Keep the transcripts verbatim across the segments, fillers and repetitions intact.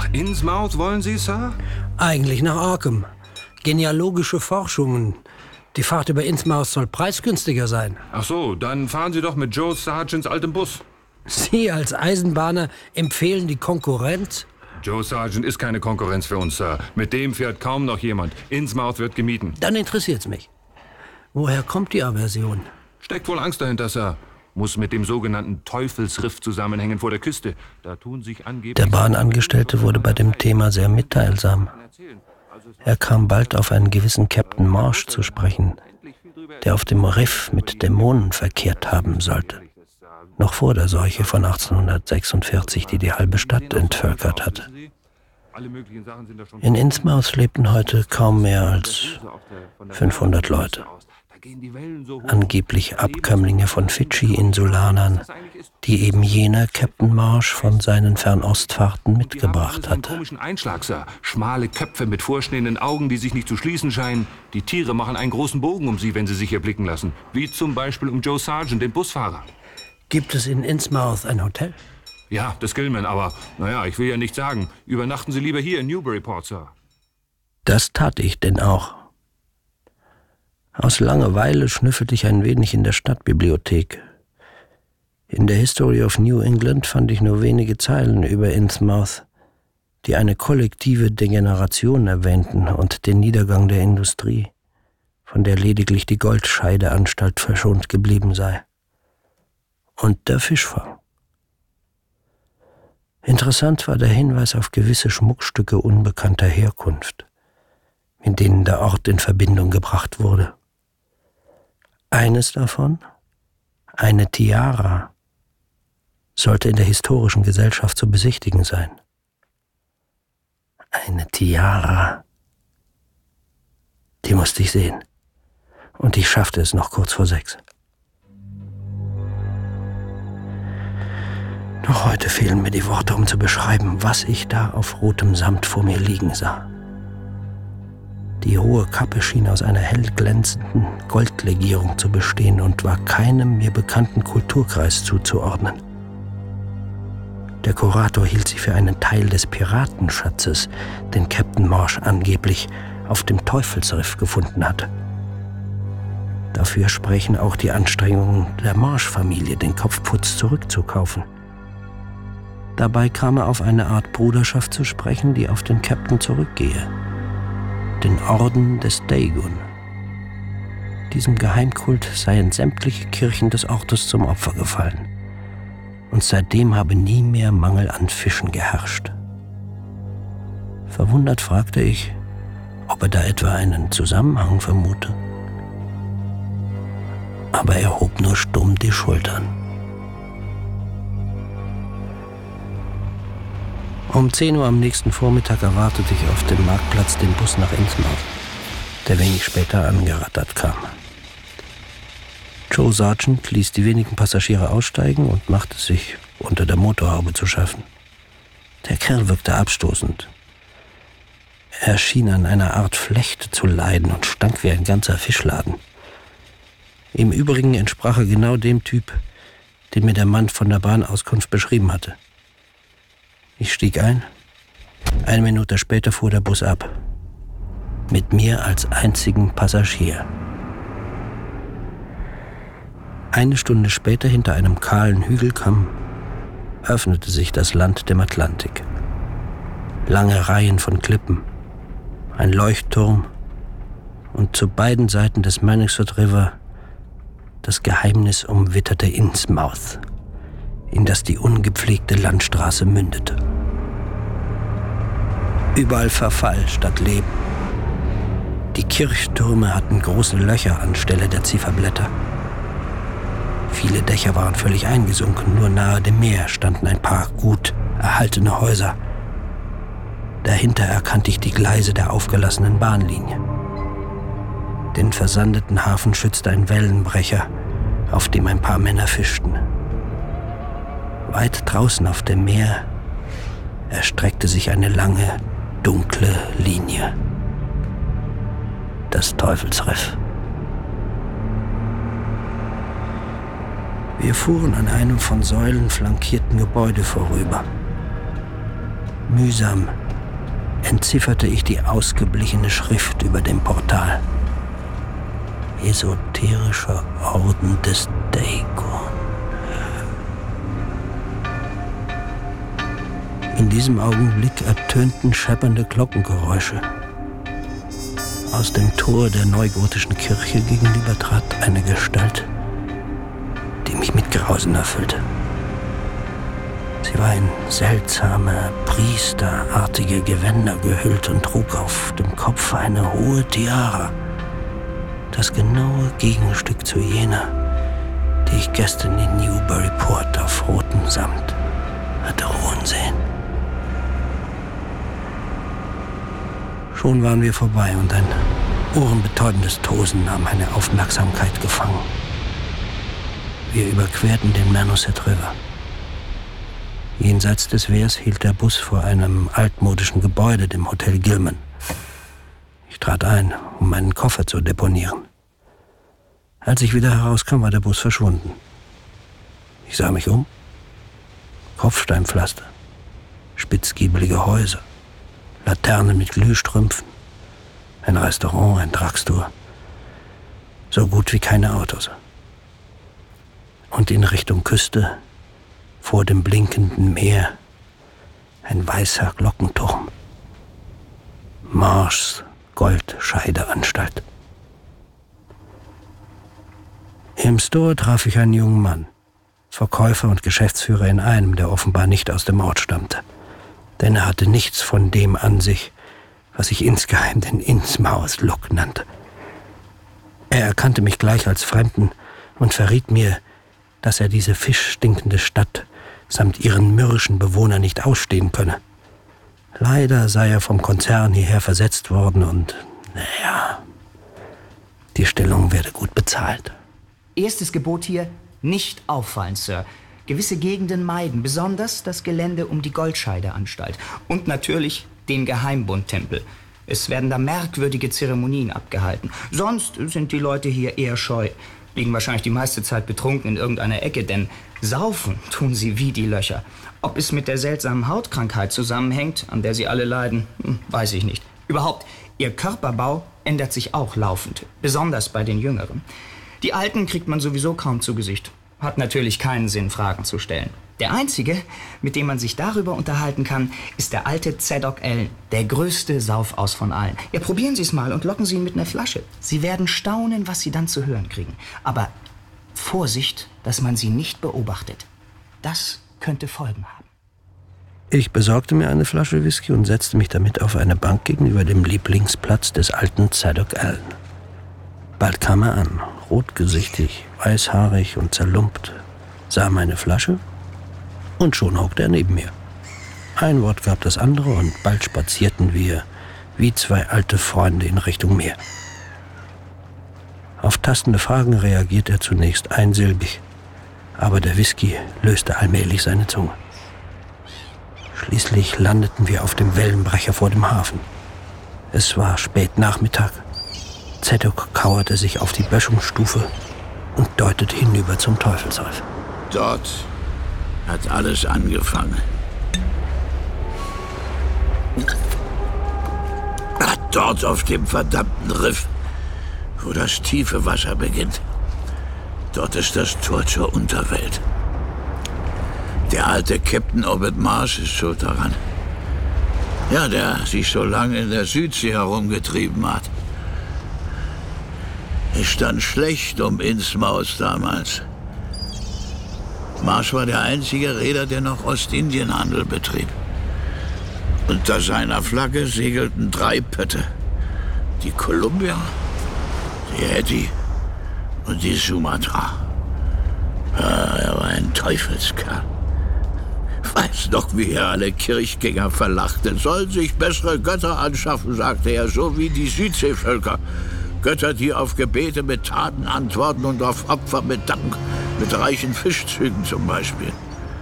Innsmouth wollen Sie, Sir? Eigentlich nach Arkham. Genealogische Forschungen. Die Fahrt über Innsmouth soll preisgünstiger sein. Ach so, dann fahren Sie doch mit Joe Sargents altem Bus. Sie als Eisenbahner empfehlen die Konkurrenz? Joe Sargent ist keine Konkurrenz für uns, Sir. Mit dem fährt kaum noch jemand. Innsmouth wird gemieden. Dann interessiert's mich. Woher kommt die Aversion? Steckt wohl Angst dahinter, Sir. Muss mit dem sogenannten Teufelsriff zusammenhängen vor der Küste. Da tun sich angeblich... Der Bahnangestellte wurde bei dem Thema sehr mitteilsam. Er kam bald auf einen gewissen Captain Marsh zu sprechen, der auf dem Riff mit Dämonen verkehrt haben sollte. Noch vor der Seuche von achtzehnhundertsechsundvierzig, die die halbe Stadt entvölkert hatte. In Innsmouth lebten heute kaum mehr als fünfhundert Leute. Angeblich Abkömmlinge von Fidschi-Insulanern, die eben jener Captain Marsh von seinen Fernostfahrten mitgebracht hatte. Einen komischen Einschlag, Sir. Schmale Köpfe mit vorstehenden Augen, die sich nicht zu schließen scheinen. Die Tiere machen einen großen Bogen um sie, wenn sie sich erblicken lassen. Wie zum Beispiel um Joe Sargent, den Busfahrer. Gibt es in Innsmouth ein Hotel? Ja, das Gilman, aber naja, ich will ja nicht sagen. Übernachten Sie lieber hier in Newburyport, Sir. Das tat ich denn auch. Aus Langeweile schnüffelte ich ein wenig in der Stadtbibliothek. In der History of New England fand ich nur wenige Zeilen über Innsmouth, die eine kollektive Degeneration erwähnten und den Niedergang der Industrie, von der lediglich die Goldscheideanstalt verschont geblieben sei. Und der Fischfang. Interessant war der Hinweis auf gewisse Schmuckstücke unbekannter Herkunft, mit denen der Ort in Verbindung gebracht wurde. Eines davon, eine Tiara, sollte in der historischen Gesellschaft zu besichtigen sein. Eine Tiara. Die musste ich sehen. Und ich schaffte es noch kurz vor sechs. Noch heute fehlen mir die Worte, um zu beschreiben, was ich da auf rotem Samt vor mir liegen sah. Die hohe Kappe schien aus einer hell glänzenden Goldlegierung zu bestehen und war keinem mir bekannten Kulturkreis zuzuordnen. Der Kurator hielt sie für einen Teil des Piratenschatzes, den Captain Marsh angeblich auf dem Teufelsriff gefunden hatte. Dafür sprechen auch die Anstrengungen der Marsh-Familie, den Kopfputz zurückzukaufen. Dabei kam er auf eine Art Bruderschaft zu sprechen, die auf den Captain zurückgehe. Den Orden des Dagon. Diesem Geheimkult seien sämtliche Kirchen des Ortes zum Opfer gefallen. Und seitdem habe nie mehr Mangel an Fischen geherrscht. Verwundert fragte ich, ob er da etwa einen Zusammenhang vermute. Aber er hob nur stumm die Schultern. Um zehn Uhr am nächsten Vormittag erwartete ich auf dem Marktplatz den Bus nach Innsmouth, der wenig später angerattert kam. Joe Sargent ließ die wenigen Passagiere aussteigen und machte sich unter der Motorhaube zu schaffen. Der Kerl wirkte abstoßend. Er schien an einer Art Flechte zu leiden und stank wie ein ganzer Fischladen. Im Übrigen entsprach er genau dem Typ, den mir der Mann von der Bahnauskunft beschrieben hatte. Ich stieg ein. Eine Minute später fuhr der Bus ab. Mit mir als einzigen Passagier. Eine Stunde später, hinter einem kahlen Hügelkamm, öffnete sich das Land dem Atlantik. Lange Reihen von Klippen, ein Leuchtturm und zu beiden Seiten des Mannixford River das geheimnisumwitterte Innsmouth, in das die ungepflegte Landstraße mündete. Überall Verfall statt Leben. Die Kirchtürme hatten große Löcher anstelle der Zifferblätter. Viele Dächer waren völlig eingesunken, nur nahe dem Meer standen ein paar gut erhaltene Häuser. Dahinter erkannte ich die Gleise der aufgelassenen Bahnlinie. Den versandeten Hafen schützte ein Wellenbrecher, auf dem ein paar Männer fischten. Weit draußen auf dem Meer erstreckte sich eine lange, dunkle Linie. Das Teufelsriff. Wir fuhren an einem von Säulen flankierten Gebäude vorüber. Mühsam entzifferte ich die ausgeblichene Schrift über dem Portal. Esoterischer Orden des Dagon. In diesem Augenblick ertönten scheppernde Glockengeräusche. Aus dem Tor der neugotischen Kirche gegenüber trat eine Gestalt, die mich mit Grausen erfüllte. Sie war in seltsame, priesterartige Gewänder gehüllt und trug auf dem Kopf eine hohe Tiara, das genaue Gegenstück zu jener, die ich gestern in Newburyport auf rotem Samt hatte ruhen sehen. Schon waren wir vorbei und ein ohrenbetäubendes Tosen nahm meine Aufmerksamkeit gefangen. Wir überquerten den Mernosset River. Jenseits des Wehrs hielt der Bus vor einem altmodischen Gebäude, dem Hotel Gilman. Ich trat ein, um meinen Koffer zu deponieren. Als ich wieder herauskam, war der Bus verschwunden. Ich sah mich um. Kopfsteinpflaster, spitzgiebelige Häuser, Laternen mit Glühstrümpfen, ein Restaurant, ein Drugstore. So gut wie keine Autos. Und in Richtung Küste, vor dem blinkenden Meer, ein weißer Glockenturm. Marshs Goldscheideanstalt. Im Store traf ich einen jungen Mann, Verkäufer und Geschäftsführer in einem, der offenbar nicht aus dem Ort stammte. Denn er hatte nichts von dem an sich, was ich insgeheim den Innsmouth-Look nannte. Er erkannte mich gleich als Fremden und verriet mir, dass er diese fischstinkende Stadt samt ihren mürrischen Bewohnern nicht ausstehen könne. Leider sei er vom Konzern hierher versetzt worden und, naja, die Stellung werde gut bezahlt. Erstes Gebot hier, nicht auffallen, Sir. Gewisse Gegenden meiden, besonders das Gelände um die Goldscheideanstalt. Und natürlich den Geheimbundtempel. Es werden da merkwürdige Zeremonien abgehalten. Sonst sind die Leute hier eher scheu. Liegen wahrscheinlich die meiste Zeit betrunken in irgendeiner Ecke, denn saufen tun sie wie die Löcher. Ob es mit der seltsamen Hautkrankheit zusammenhängt, an der sie alle leiden, weiß ich nicht. Überhaupt, ihr Körperbau ändert sich auch laufend, besonders bei den Jüngeren. Die Alten kriegt man sowieso kaum zu Gesicht. Hat natürlich keinen Sinn, Fragen zu stellen. Der einzige, mit dem man sich darüber unterhalten kann, ist der alte Zadok Allen, der größte Saufaus von allen. Ja, probieren Sie es mal und locken Sie ihn mit einer Flasche. Sie werden staunen, was Sie dann zu hören kriegen. Aber Vorsicht, dass man Sie nicht beobachtet. Das könnte Folgen haben. Ich besorgte mir eine Flasche Whisky und setzte mich damit auf eine Bank gegenüber dem Lieblingsplatz des alten Zadok Allen. Bald kam er an, rotgesichtig, weißhaarig und zerlumpt, sah meine Flasche und schon hockte er neben mir. Ein Wort gab das andere und bald spazierten wir wie zwei alte Freunde in Richtung Meer. Auf tastende Fragen reagierte er zunächst einsilbig, aber der Whisky löste allmählich seine Zunge. Schließlich landeten wir auf dem Wellenbrecher vor dem Hafen. Es war spät Nachmittag. Zadok kauerte sich auf die Böschungsstufe und deutete hinüber zum Teufelsreff. Dort hat alles angefangen. Ach, dort auf dem verdammten Riff, wo das tiefe Wasser beginnt. Dort ist das Tor zur Unterwelt. Der alte Captain Obed Marsh ist schuld daran. Ja, der sich so lange in der Südsee herumgetrieben hat. Es stand schlecht um Innsmouth damals. Marsh war der einzige Reeder, der noch Ostindienhandel betrieb. Unter seiner Flagge segelten drei Pötte. Die Columbia, die Hetty und die Sumatra. Ja, er war ein Teufelskerl. Weiß noch, wie er alle Kirchgänger verlachte. Sollen sich bessere Götter anschaffen, sagte er, so wie die Südseevölker. Götter, die auf Gebete mit Taten antworten und auf Opfer mit Dank, mit reichen Fischzügen zum Beispiel.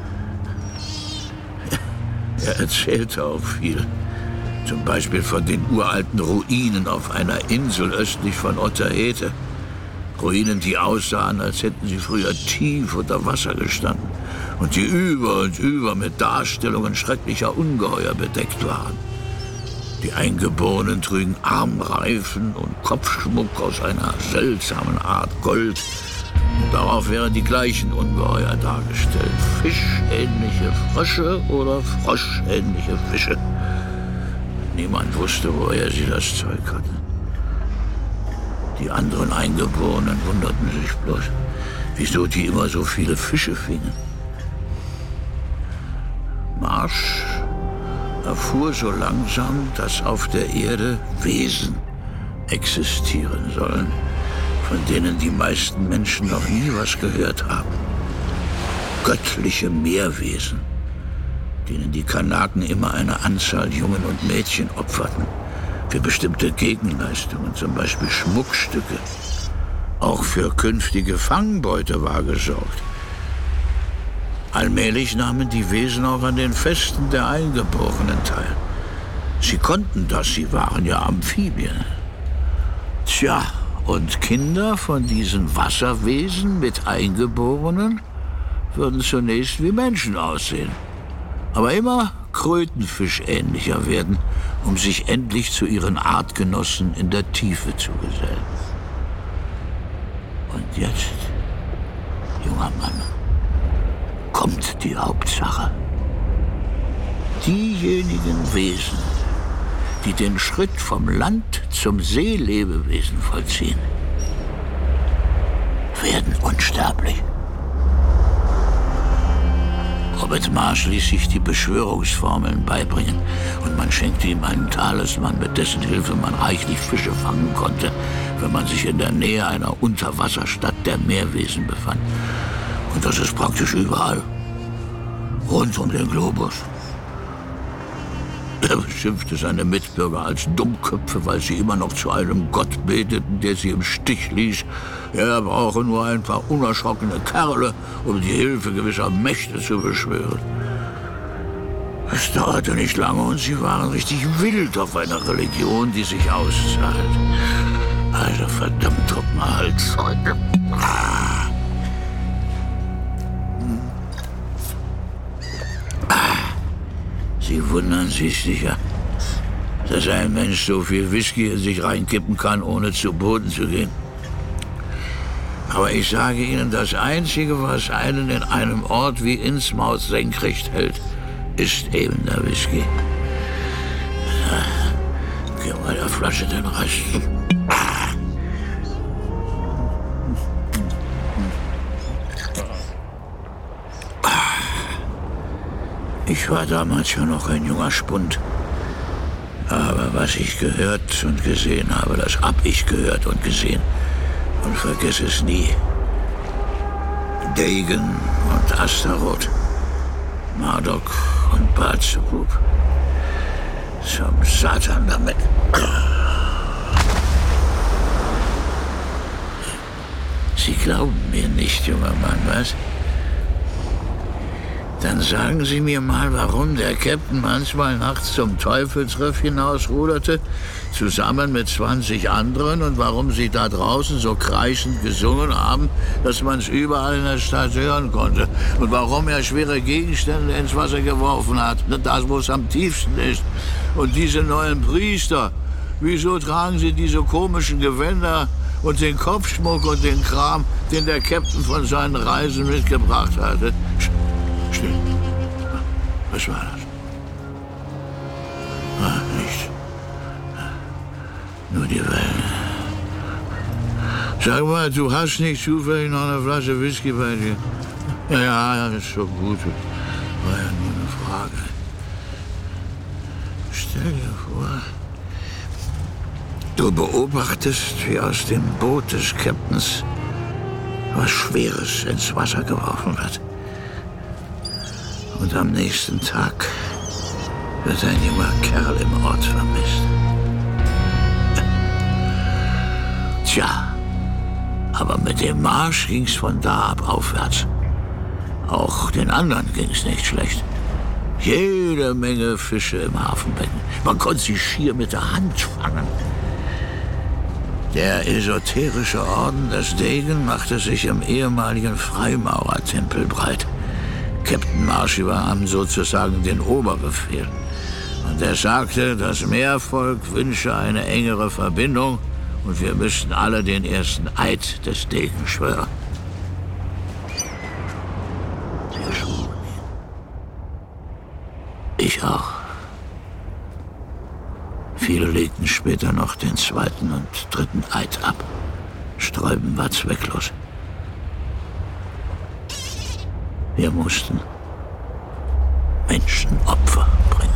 Er erzählte auch viel. Zum Beispiel von den uralten Ruinen auf einer Insel östlich von Otaheite. Ruinen, die aussahen, als hätten sie früher tief unter Wasser gestanden und die über und über mit Darstellungen schrecklicher Ungeheuer bedeckt waren. Die Eingeborenen trügen Armreifen und Kopfschmuck aus einer seltsamen Art Gold. Und darauf wären die gleichen Ungeheuer dargestellt. Fischähnliche Frösche oder froschähnliche Fische. Niemand wusste, woher sie das Zeug hatten. Die anderen Eingeborenen wunderten sich bloß, wieso die immer so viele Fische fingen. Marsh erfuhr so langsam, dass auf der Erde Wesen existieren sollen, von denen die meisten Menschen noch nie was gehört haben. Göttliche Meerwesen, denen die Kanaken immer eine Anzahl Jungen und Mädchen opferten, für bestimmte Gegenleistungen, zum Beispiel Schmuckstücke. Auch für künftige Fangbeute war gesorgt. Allmählich nahmen die Wesen auch an den Festen der Eingeborenen teil. Sie konnten das, sie waren ja Amphibien. Tja, und Kinder von diesen Wasserwesen mit Eingeborenen würden zunächst wie Menschen aussehen, aber immer krötenfischähnlicher werden, um sich endlich zu ihren Artgenossen in der Tiefe zu gesellen. Und jetzt, junger Mann, kommt die Hauptsache. Diejenigen Wesen, die den Schritt vom Land zum Seelebewesen vollziehen, werden unsterblich. Robert Marsh ließ sich die Beschwörungsformeln beibringen und man schenkte ihm einen Talisman, mit dessen Hilfe man reichlich Fische fangen konnte, wenn man sich in der Nähe einer Unterwasserstadt der Meerwesen befand. Und das ist praktisch überall. Rund um den Globus. Er beschimpfte seine Mitbürger als Dummköpfe, weil sie immer noch zu einem Gott beteten, der sie im Stich ließ. Er brauche nur ein paar unerschrockene Kerle, um die Hilfe gewisser Mächte zu beschwören. Es dauerte nicht lange und sie waren richtig wild auf eine Religion, die sich auszahlt. Also verdammt Truppenhalszeug. Sie wundern sich sicher, dass ein Mensch so viel Whisky in sich reinkippen kann, ohne zu Boden zu gehen. Aber ich sage Ihnen, das Einzige, was einen in einem Ort wie Innsmouth senkrecht hält, ist eben der Whisky. Gib mal der Flasche den Rest. Ich war damals ja noch ein junger Spund. Aber was ich gehört und gesehen habe, das hab ich gehört und gesehen. Und vergiss es nie. Dagon und Astaroth, Marduk und Beelzebub. Zum Satan damit. Sie glauben mir nicht, junger Mann, was? Dann sagen Sie mir mal, warum der Captain manchmal nachts zum Teufelsriff hinausruderte, zusammen mit zwanzig anderen, und warum Sie da draußen so kreischend gesungen haben, dass man es überall in der Stadt hören konnte. Und warum er schwere Gegenstände ins Wasser geworfen hat, das wo es am tiefsten ist. Und diese neuen Priester, wieso tragen sie diese komischen Gewänder und den Kopfschmuck und den Kram, den der Captain von seinen Reisen mitgebracht hatte? Still. Was war das? Ah, nichts. Nur die Wellen. Sag mal, du hast nicht zufällig noch eine Flasche Whisky bei dir? Ja, ja, das ist schon gut. War ja nur eine Frage. Stell dir vor, du beobachtest, wie aus dem Boot des Captains was Schweres ins Wasser geworfen wird. Und am nächsten Tag wird ein junger Kerl im Ort vermisst. Tja, aber mit dem Marsch ging's von da ab aufwärts. Auch den anderen ging's nicht schlecht. Jede Menge Fische im Hafenbecken. Man konnte sie schier mit der Hand fangen. Der esoterische Orden des Dagon machte sich im ehemaligen Freimaurertempel breit. Captain Marsh übernahm sozusagen den Oberbefehl. Und er sagte, das Meervolk wünsche eine engere Verbindung und wir müssten alle den ersten Eid des Degen schwören. Wir schwuren. Ich auch. Viele legten später noch den zweiten und dritten Eid ab. Sträuben war zwecklos. Wir mussten Menschenopfer bringen.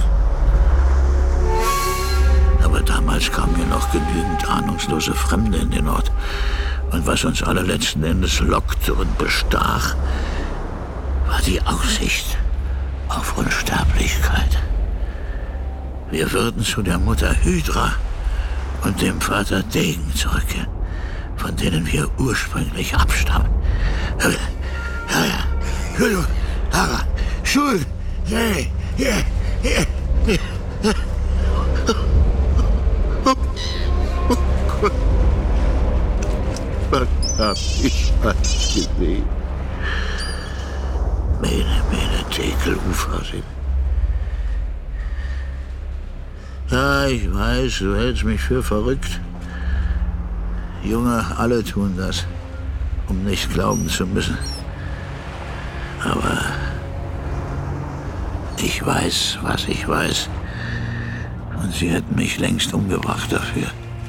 Aber damals kamen ja noch genügend ahnungslose Fremde in den Ort. Und was uns alle letzten Endes lockte und bestach, war die Aussicht auf Unsterblichkeit. Wir würden zu der Mutter Hydra und dem Vater Degen zurückkehren, von denen wir ursprünglich abstammen. Ja, ja, ja, Hara, Schuld, hey, ja, ja, ja. Was hab ich alles gesehen? Mene, mene, Tekel, Ufasim. Ja, ich weiß, du hältst mich für verrückt. Junge, alle tun das, um nicht glauben zu müssen. Aber ich weiß, was ich weiß. Und sie hätten mich längst umgebracht dafür.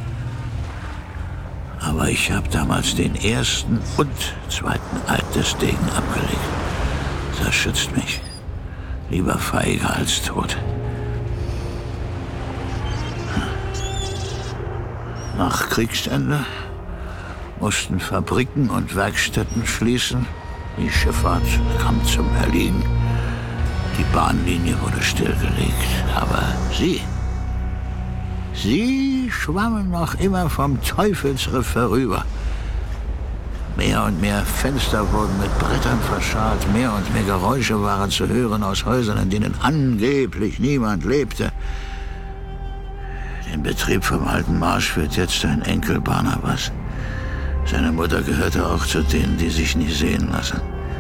Aber ich habe damals den ersten und zweiten Eid des Degen abgelegt. Das schützt mich. Lieber feiger als tot. Nach Kriegsende mussten Fabriken und Werkstätten schließen. Die Schifffahrt kam zum Erliegen. Die Bahnlinie wurde stillgelegt. Aber sie, sie schwammen noch immer vom Teufelsriff herüber. Mehr und mehr Fenster wurden mit Brettern verscharrt. Mehr und mehr Geräusche waren zu hören aus Häusern, in denen angeblich niemand lebte. Den Betrieb vom Alten Marsch führt jetzt sein Enkel Barnabas. Seine Mutter gehörte auch zu denen, die sich nie sehen lassen.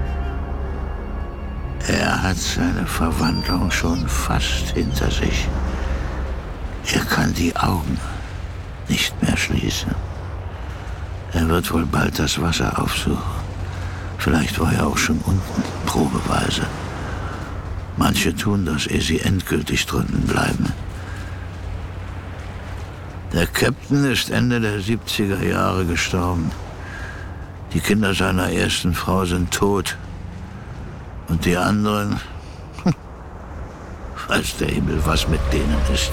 Er hat seine Verwandlung schon fast hinter sich. Er kann die Augen nicht mehr schließen. Er wird wohl bald das Wasser aufsuchen. Vielleicht war er auch schon unten, probeweise. Manche tun das, ehe sie endgültig drunten bleiben. Der Captain ist Ende der siebziger Jahre gestorben. Die Kinder seiner ersten Frau sind tot. Und die anderen, hm, weiß der Himmel, was mit denen ist.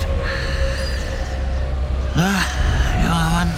Na, junger Mann,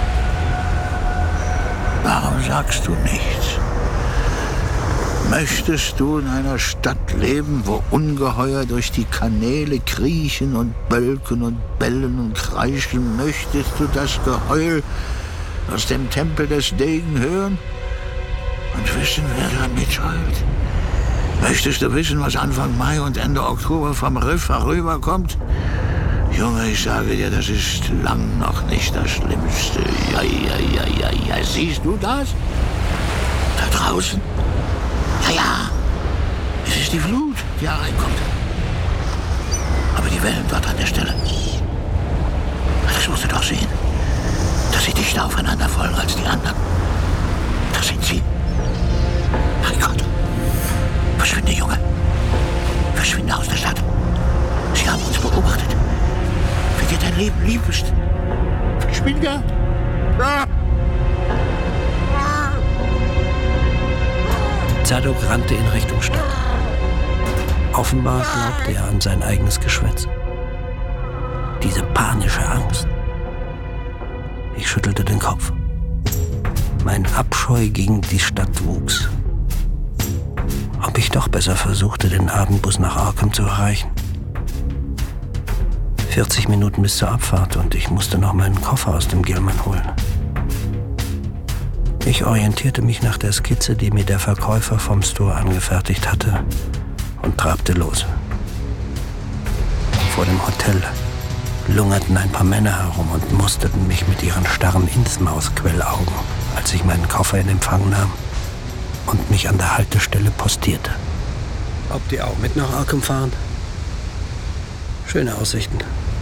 warum sagst du nichts? Möchtest du in einer Stadt leben, wo Ungeheuer durch die Kanäle kriechen und bölken und bellen und kreischen? Möchtest du das Geheul aus dem Tempel des Degen hören und wissen, wer da mitheult? Möchtest du wissen, was Anfang Mai und Ende Oktober vom Riff herüberkommt? Junge, ich sage dir, das ist lang noch nicht das Schlimmste. Ja, ja, ja, ja, ja. Siehst du das? Da draußen? Ja, ja. Es ist die Flut, die hereinkommt. Aber die Wellen dort an der Stelle. Das musst du doch sehen. Dass sie dichter aufeinander folgen als die anderen. Das sind sie. Mein Gott. Verschwinde, Junge. Verschwinde aus der Stadt. Sie haben uns beobachtet. Wie dir dein Leben lieb ist. Verschwinde. Ah. Zadok rannte in Richtung Stadt. Offenbar glaubte er an sein eigenes Geschwätz. Diese panische Angst. Ich schüttelte den Kopf. Mein Abscheu gegen die Stadt wuchs. Ob ich doch besser versuchte, den Abendbus nach Arkham zu erreichen. vierzig Minuten bis zur Abfahrt und ich musste noch meinen Koffer aus dem Gilman holen. Ich orientierte mich nach der Skizze, die mir der Verkäufer vom Store angefertigt hatte, und trabte los. Vor dem Hotel lungerten ein paar Männer herum und musterten mich mit ihren starren Innsmaus-Quellaugen, als ich meinen Koffer in Empfang nahm und mich an der Haltestelle postierte. Ob die auch mit nach Arkham fahren? Schöne Aussichten.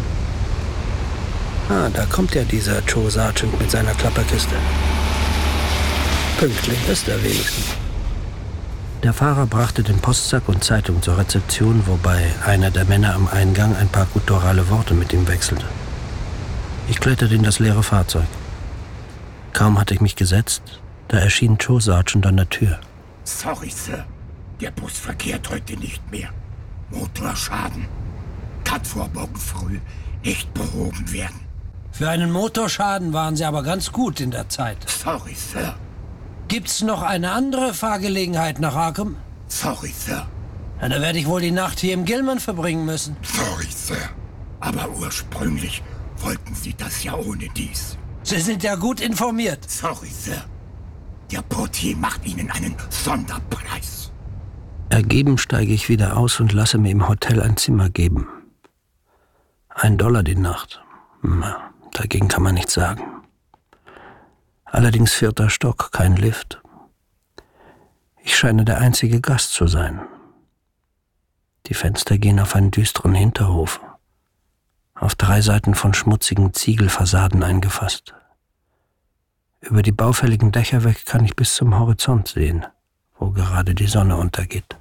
Ah, da kommt ja dieser Joe Sargent mit seiner Klapperkiste. Pünktlich ist er wenigstens. Der Fahrer brachte den Postsack und Zeitung zur Rezeption, wobei einer der Männer am Eingang ein paar gutturale Worte mit ihm wechselte. Ich kletterte in das leere Fahrzeug. Kaum hatte ich mich gesetzt, da erschien Joe Sargent an der Tür. Sorry, Sir. Der Bus verkehrt heute nicht mehr. Motorschaden. Kann vor morgen früh nicht behoben werden. Für einen Motorschaden waren Sie aber ganz gut in der Zeit. Sorry, Sir. Gibt's noch eine andere Fahrgelegenheit nach Arkham? Sorry, Sir. Na, da werde ich wohl die Nacht hier im Gilman verbringen müssen. Sorry, Sir. Aber ursprünglich wollten Sie das ja ohne dies. Sie sind ja gut informiert. Sorry, Sir. Der Portier macht Ihnen einen Sonderpreis. Ergeben steige ich wieder aus und lasse mir im Hotel ein Zimmer geben. Ein Dollar die Nacht. Na, dagegen kann man nichts sagen. Allerdings vierter Stock, kein Lift. Ich scheine der einzige Gast zu sein. Die Fenster gehen auf einen düsteren Hinterhof, auf drei Seiten von schmutzigen Ziegelfassaden eingefasst. Über die baufälligen Dächer weg kann ich bis zum Horizont sehen, wo gerade die Sonne untergeht.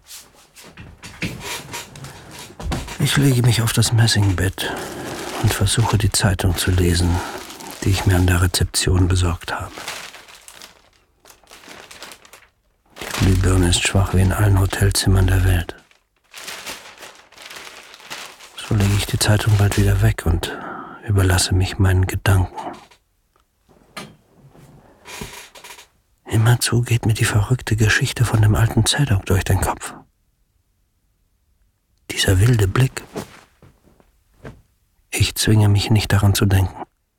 Ich lege mich auf das Messingbett und versuche die Zeitung zu lesen, die ich mir an der Rezeption besorgt habe. Die Glühbirne ist schwach wie in allen Hotelzimmern der Welt. So lege ich die Zeitung bald wieder weg und überlasse mich meinen Gedanken. Immerzu geht mir die verrückte Geschichte von dem alten Zadok durch den Kopf. Dieser wilde Blick. Ich zwinge mich nicht daran zu denken.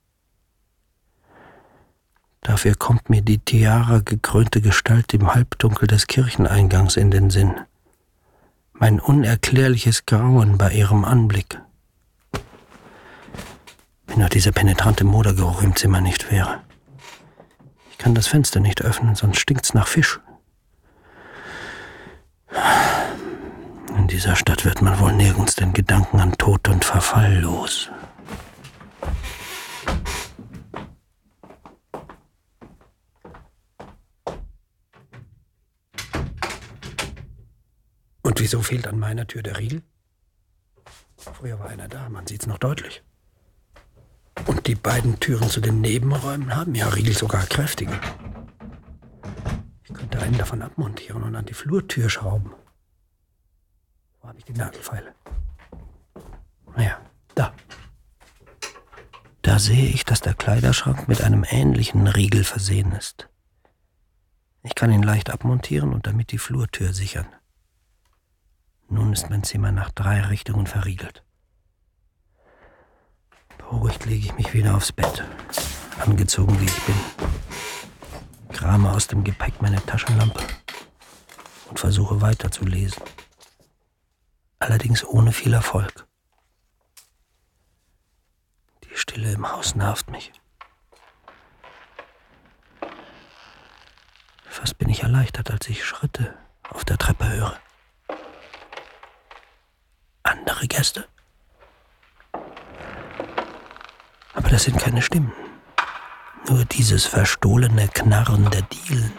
Dafür kommt mir die Tiara gekrönte Gestalt im Halbdunkel des Kircheneingangs in den Sinn. Mein unerklärliches Grauen bei ihrem Anblick. Wenn nur dieser penetrante Modergeruch im Zimmer nicht wäre. Ich kann das Fenster nicht öffnen, sonst stinkt's nach Fisch. In dieser Stadt wird man wohl nirgends den Gedanken an Tod und Verfall los. Und wieso fehlt an meiner Tür der Riegel? Früher war einer da, man sieht's noch deutlich. Und die beiden Türen zu den Nebenräumen haben ja Riegel sogar kräftige. Ich könnte einen davon abmontieren und an die Flurtür schrauben. Wo habe ich die Nagelfeile? Naja, da. Da sehe ich, dass der Kleiderschrank mit einem ähnlichen Riegel versehen ist. Ich kann ihn leicht abmontieren und damit die Flurtür sichern. Nun ist mein Zimmer nach drei Richtungen verriegelt. Beruhigt lege ich mich wieder aufs Bett, angezogen wie ich bin. Krame aus dem Gepäck meine Taschenlampe und versuche weiterzulesen. Allerdings ohne viel Erfolg. Die Stille im Haus nervt mich. Fast bin ich erleichtert, als ich Schritte auf der Treppe höre. Andere Gäste? Aber das sind keine Stimmen. Nur dieses verstohlene Knarren der Dielen.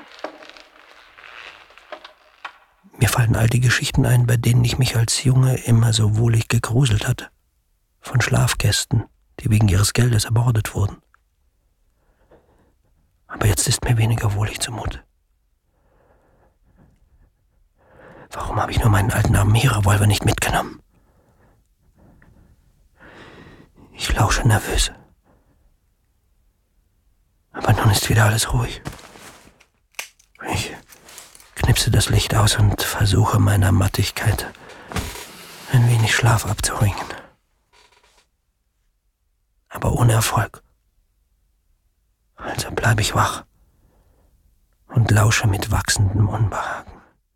Mir fallen all die Geschichten ein, bei denen ich mich als Junge immer so wohlig gegruselt hatte. Von Schlafgästen, die wegen ihres Geldes ermordet wurden. Aber jetzt ist mir weniger wohlig zumute. Warum habe ich nur meinen alten Armeerevolver nicht mitgenommen? Ich lausche nervös. Aber nun ist wieder alles ruhig. Ich knipse das Licht aus und versuche meiner Mattigkeit ein wenig Schlaf abzuringen. Aber ohne Erfolg. Also bleibe ich wach und lausche mit wachsendem Unbehagen.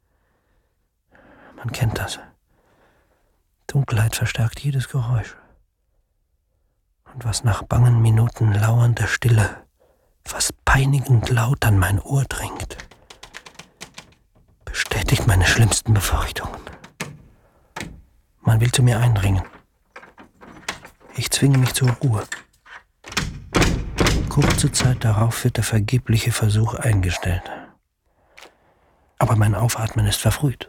Man kennt das. Dunkelheit verstärkt jedes Geräusch. Und was nach bangen Minuten lauernder Stille fast peinigend laut an mein Ohr dringt, bestätigt meine schlimmsten Befürchtungen. Man will zu mir eindringen. Ich zwinge mich zur Ruhe. Kurze Zeit darauf wird der vergebliche Versuch eingestellt. Aber mein Aufatmen ist verfrüht.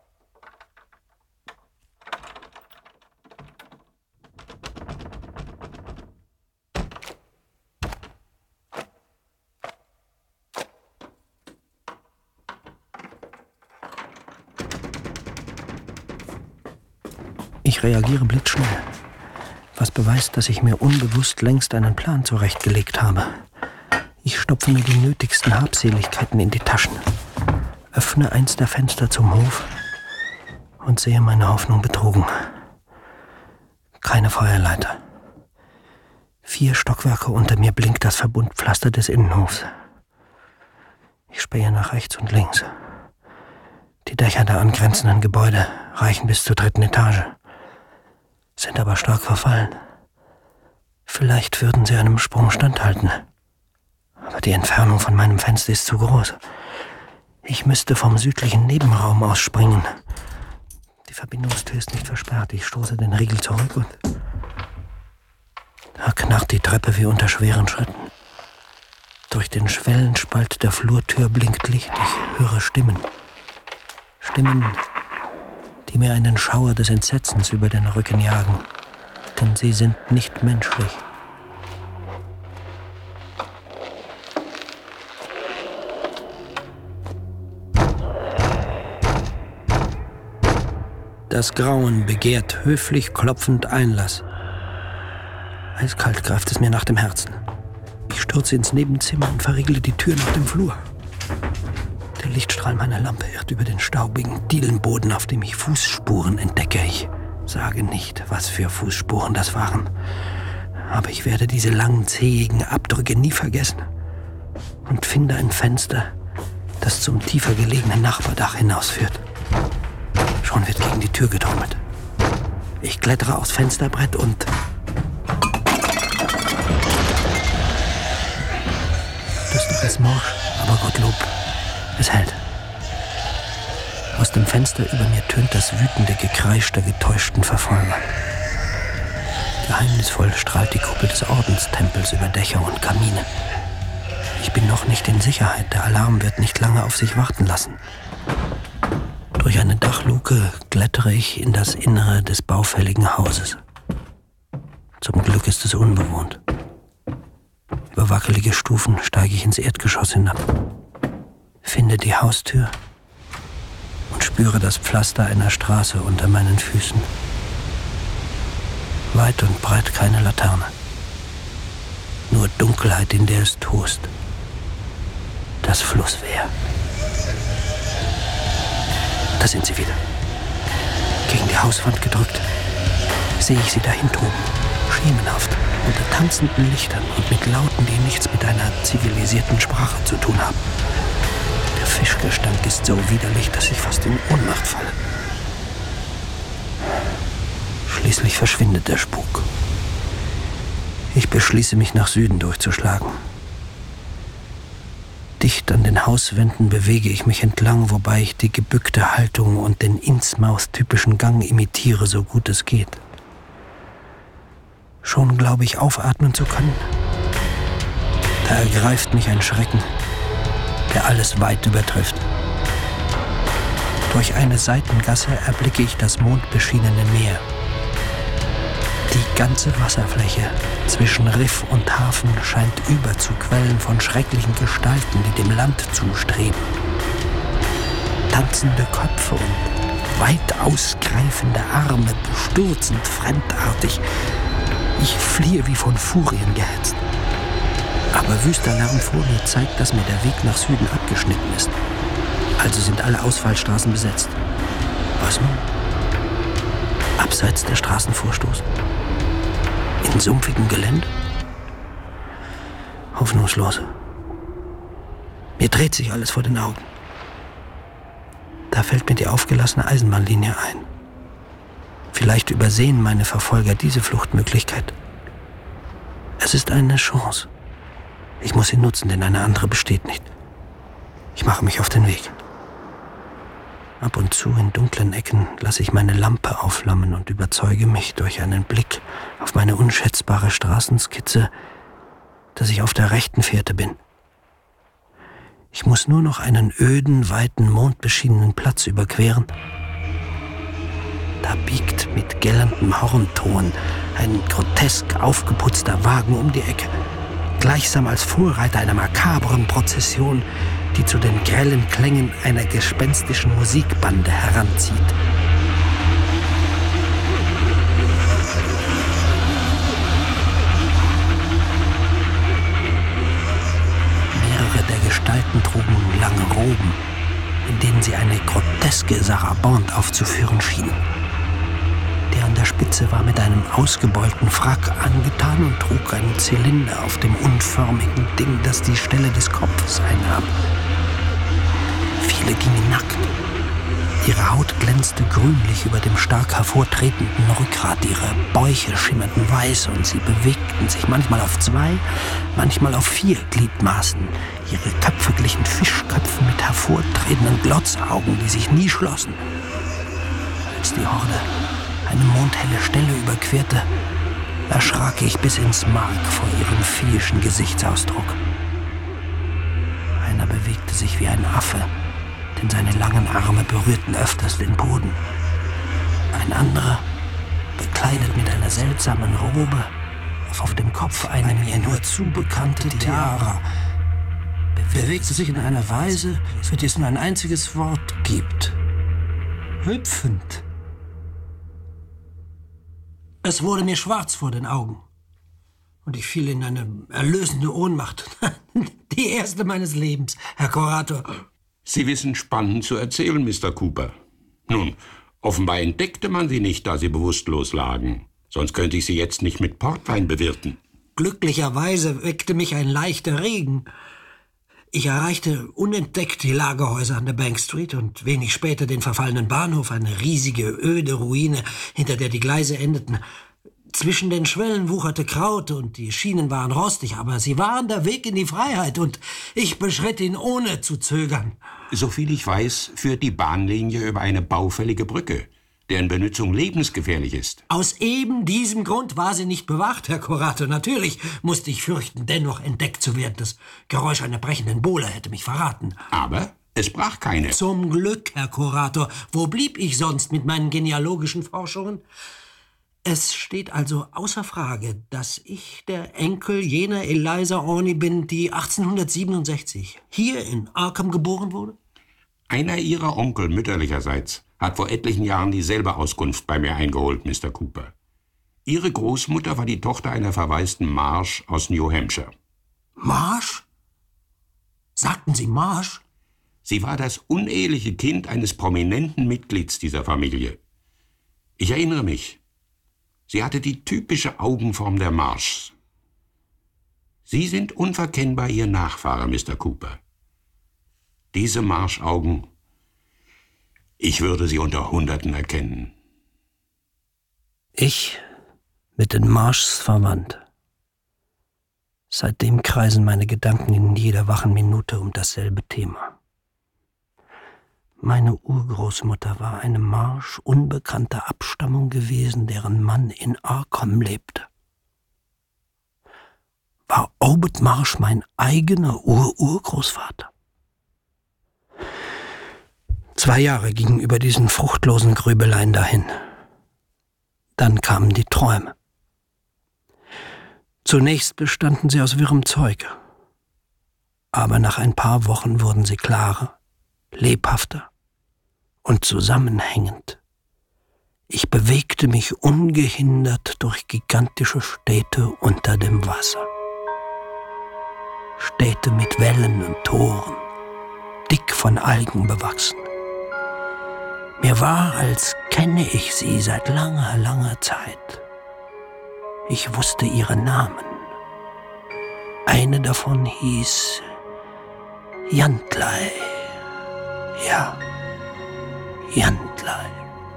Ich reagiere blitzschnell, was beweist, dass ich mir unbewusst längst einen Plan zurechtgelegt habe. Ich stopfe mir die nötigsten Habseligkeiten in die Taschen, öffne eins der Fenster zum Hof und sehe meine Hoffnung betrogen. Keine Feuerleiter. Vier Stockwerke unter mir blinkt das Verbundpflaster des Innenhofs. Ich spähe nach rechts und links. Die Dächer der angrenzenden Gebäude reichen bis zur dritten Etage, sind aber stark verfallen. Vielleicht würden sie einem Sprung standhalten. Aber die Entfernung von meinem Fenster ist zu groß. Ich müsste vom südlichen Nebenraum aus springen. Die Verbindungstür ist nicht versperrt. Ich stoße den Riegel zurück und da knarrt die Treppe wie unter schweren Schritten. Durch den Schwellenspalt der Flurtür blinkt Licht. Ich höre Stimmen. Stimmen, die mir einen Schauer des Entsetzens über den Rücken jagen, denn sie sind nicht menschlich. Das Grauen begehrt höflich klopfend Einlass. Eiskalt greift es mir nach dem Herzen. Ich stürze ins Nebenzimmer und verriegle die Tür nach dem Flur. Der Lichtstrahl meiner Lampe irrt über den staubigen Dielenboden, auf dem ich Fußspuren entdecke. Ich sage nicht, was für Fußspuren das waren. Aber ich werde diese langen, zähigen Abdrücke nie vergessen. Und finde ein Fenster, das zum tiefer gelegenen Nachbardach hinausführt. Schon wird gegen die Tür getrommelt. Ich klettere aufs Fensterbrett und das Dach ist morsch, aber Gottlob, es hält. Aus dem Fenster über mir tönt das wütende Gekreisch der getäuschten Verfolger. Geheimnisvoll strahlt die Kuppel des Ordenstempels über Dächer und Kamine. Ich bin noch nicht in Sicherheit, der Alarm wird nicht lange auf sich warten lassen. Durch eine Dachluke klettere ich in das Innere des baufälligen Hauses. Zum Glück ist es unbewohnt. Über wackelige Stufen steige ich ins Erdgeschoss hinab, finde die Haustür und spüre das Pflaster einer Straße unter meinen Füßen. Weit und breit keine Laterne, nur Dunkelheit, in der es tost. Das Flusswehr. Da sind sie wieder. Gegen die Hauswand gedrückt, sehe ich sie dahin toben, schemenhaft, unter tanzenden Lichtern und mit Lauten, die nichts mit einer zivilisierten Sprache zu tun haben. Der Fischgestank ist so widerlich, dass ich fast in Ohnmacht falle. Schließlich verschwindet der Spuk. Ich beschließe, mich nach Süden durchzuschlagen. Dicht an den Hauswänden bewege ich mich entlang, wobei ich die gebückte Haltung und den Innsmouth-typischen Gang imitiere, so gut es geht. Schon glaube ich, aufatmen zu können. Da ergreift mich ein Schrecken, der alles weit übertrifft. Durch eine Seitengasse erblicke ich das mondbeschienene Meer. Die ganze Wasserfläche zwischen Riff und Hafen scheint überzuquellen von schrecklichen Gestalten, die dem Land zustreben. Tanzende Köpfe und weit ausgreifende Arme, bestürzend fremdartig. Ich fliehe wie von Furien gehetzt. Aber wüster Lärm vor mir zeigt, dass mir der Weg nach Süden abgeschnitten ist. Also sind alle Ausfallstraßen besetzt. Was nun? Abseits der Straßen vorstoßen? In sumpfigem Gelände? Hoffnungslos. Mir dreht sich alles vor den Augen. Da fällt mir die aufgelassene Eisenbahnlinie ein. Vielleicht übersehen meine Verfolger diese Fluchtmöglichkeit. Es ist eine Chance. Ich muss sie nutzen, denn eine andere besteht nicht. Ich mache mich auf den Weg. Ab und zu in dunklen Ecken lasse ich meine Lampe aufflammen und überzeuge mich durch einen Blick auf meine unschätzbare Straßenskizze, dass ich auf der rechten Fährte bin. Ich muss nur noch einen öden, weiten, mondbeschienenen Platz überqueren. Da biegt mit gellendem Hornton ein grotesk aufgeputzter Wagen um die Ecke, gleichsam als Vorreiter einer makabren Prozession, die zu den grellen Klängen einer gespenstischen Musikbande heranzieht. Mehrere der Gestalten trugen lange Roben, in denen sie eine groteske Sarabande aufzuführen schienen. Der an der Spitze war mit einem ausgebeulten Frack angetan und trug einen Zylinder auf dem unförmigen Ding, das die Stelle des Kopfes einnahm. Viele gingen nackt. Ihre Haut glänzte grünlich über dem stark hervortretenden Rückgrat, ihre Bäuche schimmerten weiß und sie bewegten sich manchmal auf zwei, manchmal auf vier Gliedmaßen. Ihre Köpfe glichen Fischköpfen mit hervortretenden Glotzaugen, die sich nie schlossen. Als die Horde eine mondhelle Stelle überquerte, erschrak ich bis ins Mark vor ihrem viehischen Gesichtsausdruck. Einer bewegte sich wie ein Affe, denn seine langen Arme berührten öfters den Boden. Ein anderer, bekleidet mit einer seltsamen Robe, auf dem Kopf eine mir nur zu bekannte Tiara, bewegte sich in einer Weise, für die es nur ein einziges Wort gibt: hüpfend. Es wurde mir schwarz vor den Augen und ich fiel in eine erlösende Ohnmacht. Die erste meines Lebens, Herr Kurator. Sie wissen spannend zu erzählen, Mister Cooper. Nun, offenbar entdeckte man Sie nicht, da Sie bewusstlos lagen. Sonst könnte ich Sie jetzt nicht mit Portwein bewirten. Glücklicherweise weckte mich ein leichter Regen. Ich erreichte unentdeckt die Lagerhäuser an der Bank Street und wenig später den verfallenen Bahnhof, eine riesige, öde Ruine, hinter der die Gleise endeten. Zwischen den Schwellen wucherte Kraut und die Schienen waren rostig, aber sie waren der Weg in die Freiheit und ich beschritt ihn ohne zu zögern. Soviel ich weiß, führt die Bahnlinie über eine baufällige Brücke, deren Benutzung lebensgefährlich ist. Aus eben diesem Grund war sie nicht bewacht, Herr Kurator. Natürlich musste ich fürchten, dennoch entdeckt zu werden. Das Geräusch einer brechenden Bohle hätte mich verraten. Aber es brach keine. Zum Glück, Herr Kurator. Wo blieb ich sonst mit meinen genealogischen Forschungen? Es steht also außer Frage, dass ich der Enkel jener Eliza Orny bin, die achtzehnhundertsiebenundsechzig hier in Arkham geboren wurde? Einer Ihrer Onkel mütterlicherseits hat vor etlichen Jahren dieselbe Auskunft bei mir eingeholt, Mister Cooper. Ihre Großmutter war die Tochter einer verwaisten Marsh aus New Hampshire. Marsh? Sagten Sie Marsh? Sie war das uneheliche Kind eines prominenten Mitglieds dieser Familie. Ich erinnere mich. Sie hatte die typische Augenform der Marshs. Sie sind unverkennbar Ihr Nachfahre, Mister Cooper. Diese Marsh-Augen, ich würde sie unter Hunderten erkennen. Ich mit den Marshs verwandt. Seitdem kreisen meine Gedanken in jeder wachen Minute um dasselbe Thema. Meine Urgroßmutter war eine Marsh unbekannter Abstammung gewesen, deren Mann in Arkham lebte. War Obed Marsh mein eigener Ur-Urgroßvater? Zwei Jahre gingen über diesen fruchtlosen Grübeleien dahin. Dann kamen die Träume. Zunächst bestanden sie aus wirrem Zeug. Aber nach ein paar Wochen wurden sie klarer, lebhafter und zusammenhängend. Ich bewegte mich ungehindert durch gigantische Städte unter dem Wasser. Städte mit Wällen und Toren, dick von Algen bewachsen. Mir war, als kenne ich sie seit langer, langer Zeit. Ich wusste ihre Namen. Eine davon hieß Jantlei. Ja, Jantlei.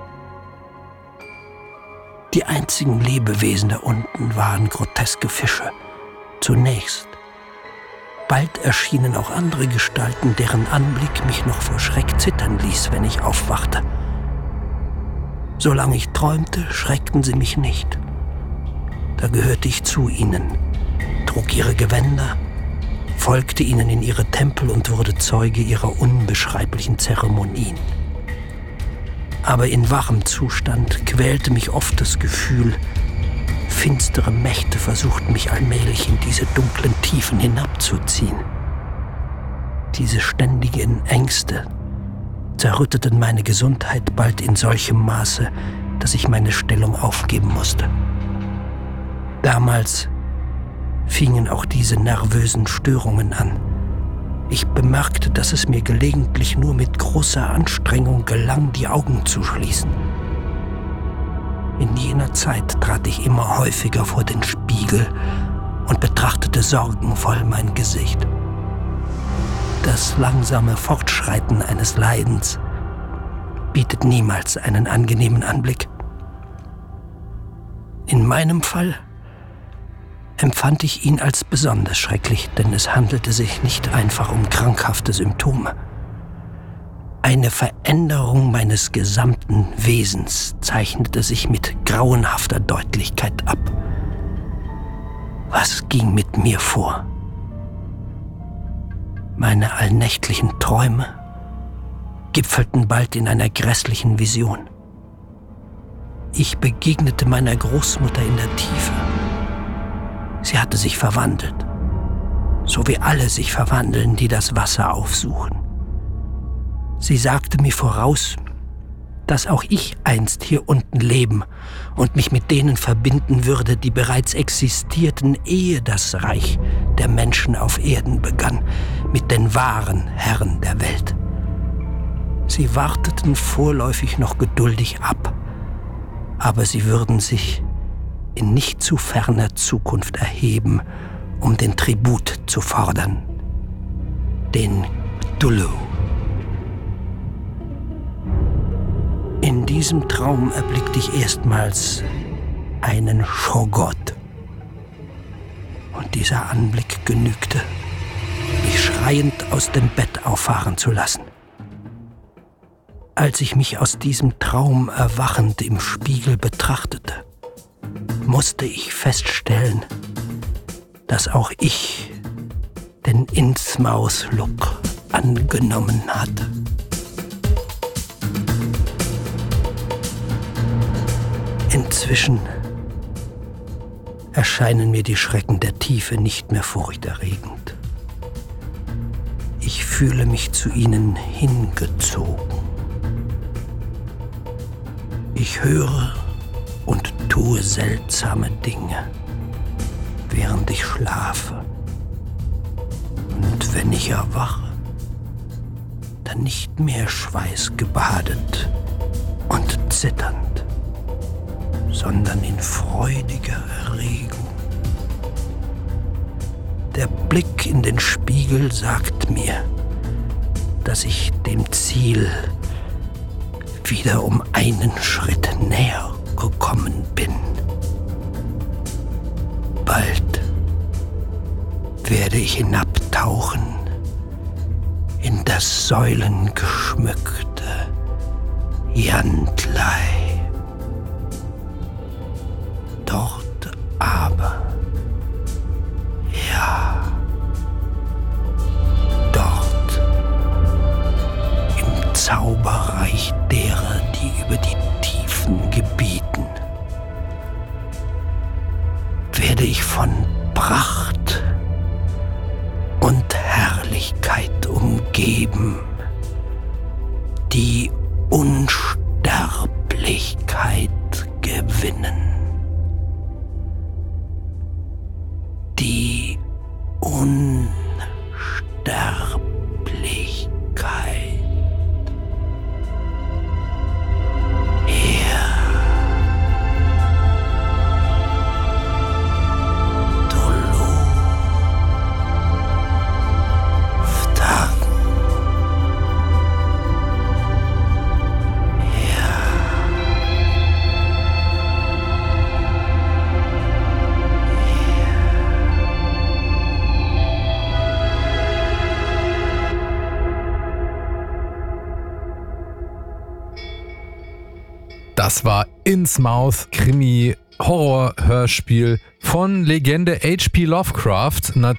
Die einzigen Lebewesen da unten waren groteske Fische. Zunächst. bald erschienen auch andere Gestalten, deren Anblick mich noch vor Schreck zittern ließ, wenn ich aufwachte. Solange ich träumte, schreckten sie mich nicht. Da gehörte ich zu ihnen, trug ihre Gewänder, folgte ihnen in ihre Tempel und wurde Zeuge ihrer unbeschreiblichen Zeremonien. Aber in wachem Zustand quälte mich oft das Gefühl, finstere Mächte versuchten mich allmählich in diese dunklen Tiefen hinabzuziehen. Diese ständigen Ängste zerrütteten meine Gesundheit bald in solchem Maße, dass ich meine Stellung aufgeben musste. Damals fingen auch diese nervösen Störungen an. Ich bemerkte, dass es mir gelegentlich nur mit großer Anstrengung gelang, die Augen zu schließen. In jener Zeit trat ich immer häufiger vor den Spiegel und betrachtete sorgenvoll mein Gesicht. Das langsame Fortschreiten eines Leidens bietet niemals einen angenehmen Anblick. In meinem Fall empfand ich ihn als besonders schrecklich, denn es handelte sich nicht einfach um krankhafte Symptome. Eine Veränderung meines gesamten Wesens zeichnete sich mit grauenhafter Deutlichkeit ab. Was ging mit mir vor? Meine allnächtlichen Träume gipfelten bald in einer grässlichen Vision. Ich begegnete meiner Großmutter in der Tiefe. Sie hatte sich verwandelt, so wie alle sich verwandeln, die das Wasser aufsuchen. Sie sagte mir voraus, dass auch ich einst hier unten leben und mich mit denen verbinden würde, die bereits existierten, ehe das Reich der Menschen auf Erden begann, mit den wahren Herren der Welt. Sie warteten vorläufig noch geduldig ab, aber sie würden sich in nicht zu ferner Zukunft erheben, um den Tribut zu fordern, den Cthulhu. In diesem Traum erblickte ich erstmals einen Shoggoth. Und dieser Anblick genügte, mich schreiend aus dem Bett auffahren zu lassen. Als ich mich aus diesem Traum erwachend im Spiegel betrachtete, musste ich feststellen, dass auch ich den Innsmouth-Look angenommen hatte. Inzwischen erscheinen mir die Schrecken der Tiefe nicht mehr furchterregend. Ich fühle mich zu ihnen hingezogen. Ich höre und tue seltsame Dinge, während ich schlafe. Und wenn ich erwache, dann nicht mehr schweißgebadet und zitternd, sondern in freudiger Erregung. Der Blick in den Spiegel sagt mir, dass ich dem Ziel wieder um einen Schritt näher gekommen bin. Bald werde ich hinabtauchen in das säulengeschmückte Jantlei. Dort aber, ja, dort im Zauberreich derer, die über die Tiefen gebieten, werde ich von Pracht und Herrlichkeit umgeben, die unsterblich Das war Innsmouth, Krimi, Horror-Hörspiel von Legende H P Lovecraft.